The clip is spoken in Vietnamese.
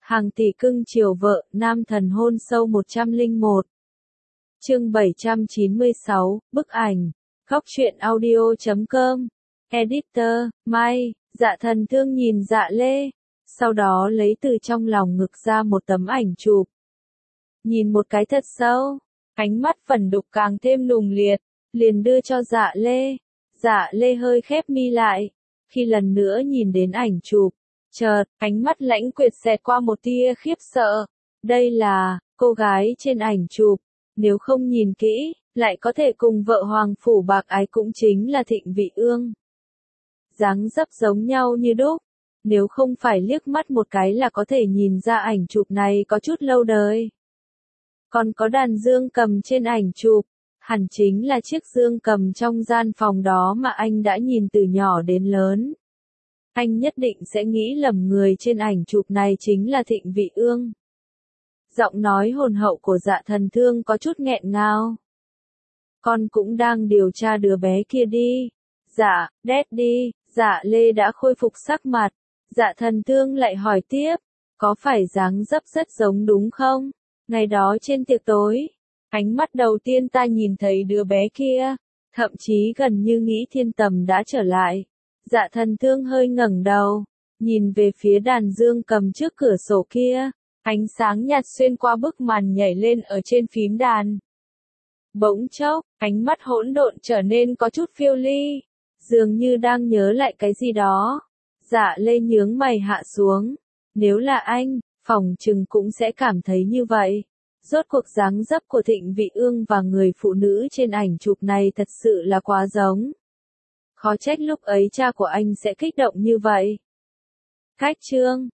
Hàng tỷ cưng chiều vợ, nam thần hôn sâu 101. Chương 796, bức ảnh. Góc truyện audio.com. Editor, Mai. Dạ Thần Thương nhìn Dạ Lê, sau đó lấy từ trong lòng ngực ra một tấm ảnh chụp. Nhìn một cái thật sâu, ánh mắt phần đục càng thêm nùng liệt, liền đưa cho Dạ Lê. Dạ Lê hơi khép mi lại, khi lần nữa nhìn đến ảnh chụp, chợt, ánh mắt lãnh quyệt xẹt qua một tia khiếp sợ. Đây là cô gái trên ảnh chụp, nếu không nhìn kỹ, lại có thể cùng vợ Hoàng Phủ Bạc Ái cũng chính là Thịnh Vị Ương. Dáng dấp giống nhau như đúc, nếu không phải liếc mắt một cái là có thể nhìn ra ảnh chụp này có chút lâu đời. Còn có đàn dương cầm trên ảnh chụp, hẳn chính là chiếc dương cầm trong gian phòng đó mà anh đã nhìn từ nhỏ đến lớn. Anh nhất định sẽ nghĩ lầm người trên ảnh chụp này chính là Thịnh Vị Ương. Giọng nói hồn hậu của Dạ Thần Thương có chút nghẹn ngào. Con cũng đang điều tra đứa bé kia đi. Dạ, Daddy. Dạ Lê đã khôi phục sắc mặt. Dạ Thần Thương lại hỏi tiếp, có phải dáng dấp rất giống đúng không? Ngày đó trên tiệc tối, ánh mắt đầu tiên ta nhìn thấy đứa bé kia, thậm chí gần như nghĩ Thiên Tầm đã trở lại. Dạ Thần Thương hơi ngẩng đầu, nhìn về phía đàn dương cầm trước cửa sổ kia, ánh sáng nhạt xuyên qua bức màn nhảy lên ở trên phím đàn. Bỗng chốc, ánh mắt hỗn độn trở nên có chút phiêu ly, dường như đang nhớ lại cái gì đó. Dạ Lê nhướng mày hạ xuống, nếu là anh, phỏng chừng cũng sẽ cảm thấy như vậy. Rốt cuộc dáng dấp của Thịnh Vị Ương và người phụ nữ trên ảnh chụp này thật sự là quá giống. Khó trách lúc ấy cha của anh sẽ kích động như vậy. Cách chương